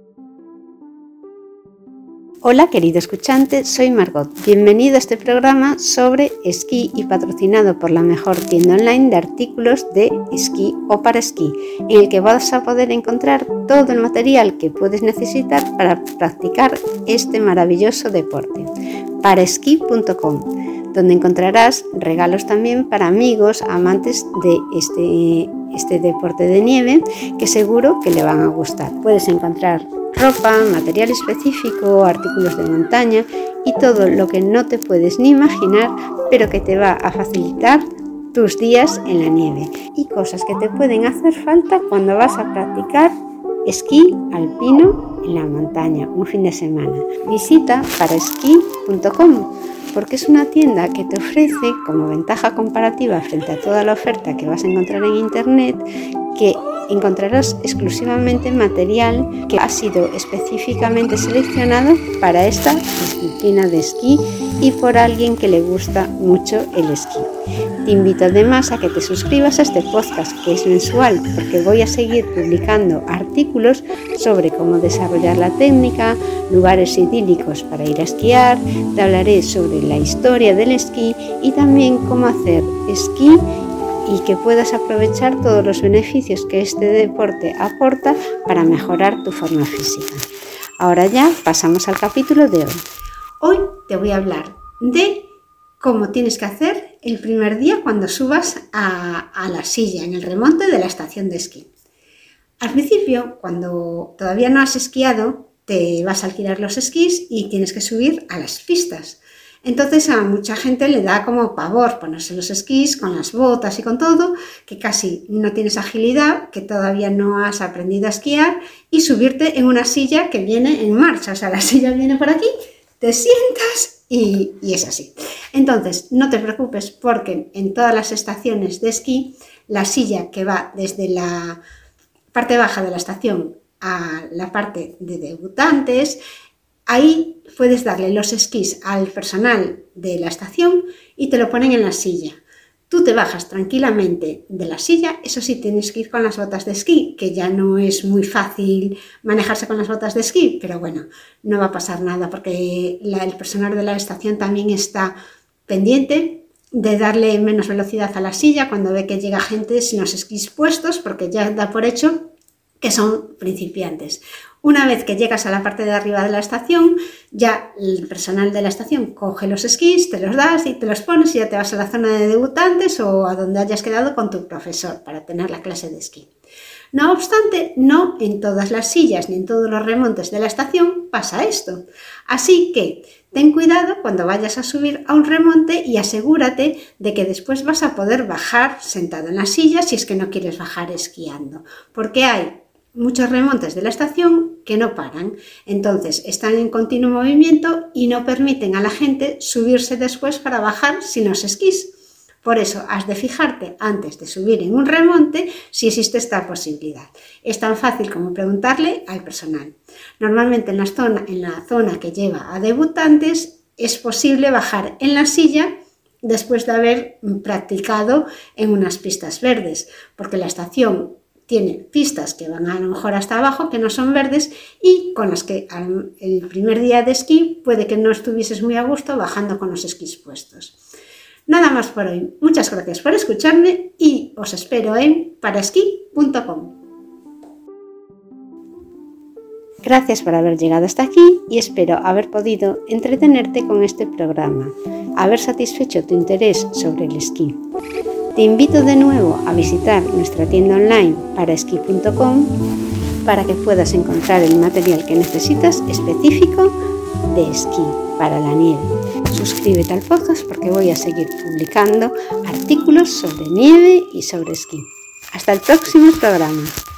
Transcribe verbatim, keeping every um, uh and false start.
Hola querido escuchante, soy Margot. Bienvenido a este programa sobre esquí y patrocinado por la mejor tienda online de artículos de esquí o para esquí, en el que vas a poder encontrar todo el material que puedes necesitar para practicar este maravilloso deporte. para esquí punto com, donde encontrarás regalos también para amigos, amantes de este, este deporte de nieve, que seguro que le van a gustar. Puedes encontrar ropa, material específico, artículos de montaña y todo lo que no te puedes ni imaginar, pero que te va a facilitar tus días en la nieve y cosas que te pueden hacer falta cuando vas a practicar esquí alpino en la montaña un fin de semana. Visita para esquí punto com porque es una tienda que te ofrece como ventaja comparativa frente a toda la oferta que vas a encontrar en internet, que encontrarás exclusivamente material que ha sido específicamente seleccionado para esta disciplina de esquí y por alguien que le gusta mucho el esquí. Te invito además a que te suscribas a este podcast, que es mensual, porque voy a seguir publicando artículos sobre cómo desarrollar la técnica, lugares idílicos para ir a esquiar, te hablaré sobre la historia del esquí y también cómo hacer esquí y que puedas aprovechar todos los beneficios que este deporte aporta para mejorar tu forma física. Ahora ya pasamos al capítulo de hoy. Hoy te voy a hablar de cómo tienes que hacer el primer día cuando subas a, a la silla en el remonte de la estación de esquí. Al principio, cuando todavía no has esquiado, te vas a alquilar los esquís y tienes que subir a las pistas. Entonces a mucha gente le da como pavor ponerse los esquís con las botas y con todo, que casi no tienes agilidad, que todavía no has aprendido a esquiar y subirte en una silla que viene en marcha. O sea, la silla viene por aquí, te sientas y, y es así. Entonces no te preocupes porque en todas las estaciones de esquí, la silla que va desde la parte baja de la estación a la parte de debutantes, ahí puedes darle los esquís al personal de la estación y te lo ponen en la silla. Tú te bajas tranquilamente de la silla, eso sí tienes que ir con las botas de esquí, que ya no es muy fácil manejarse con las botas de esquí, pero bueno, no va a pasar nada porque la, el personal de la estación también está pendiente de darle menos velocidad a la silla cuando ve que llega gente sin los esquís puestos, porque ya da por hecho que son principiantes. Una vez que llegas a la parte de arriba de la estación, ya el personal de la estación coge los esquís, te los das y te los pones y ya te vas a la zona de debutantes o a donde hayas quedado con tu profesor para tener la clase de esquí. No obstante, no en todas las sillas ni en todos los remontes de la estación pasa esto. Así que ten cuidado cuando vayas a subir a un remonte y asegúrate de que después vas a poder bajar sentado en la silla si es que no quieres bajar esquiando, porque hay muchos remontes de la estación que no paran, entonces están en continuo movimiento y no permiten a la gente subirse después para bajar sin los esquís. Por eso has de fijarte antes de subir en un remonte si existe esta posibilidad. Es tan fácil como preguntarle al personal. Normalmente en la zona, en la zona que lleva a debutantes es posible bajar en la silla después de haber practicado en unas pistas verdes, porque la estación tiene pistas que van a lo mejor hasta abajo, que no son verdes y con las que el primer día de esquí puede que no estuvieses muy a gusto bajando con los esquís puestos. Nada más por hoy. Muchas gracias por escucharme y os espero en para esquí punto com. Gracias por haber llegado hasta aquí y espero haber podido entretenerte con este programa, haber satisfecho tu interés sobre el esquí. Te invito de nuevo a visitar nuestra tienda online para esquí punto com para que puedas encontrar el material que necesitas específico de esquí para la nieve. Suscríbete al podcast porque voy a seguir publicando artículos sobre nieve y sobre esquí. Hasta el próximo programa.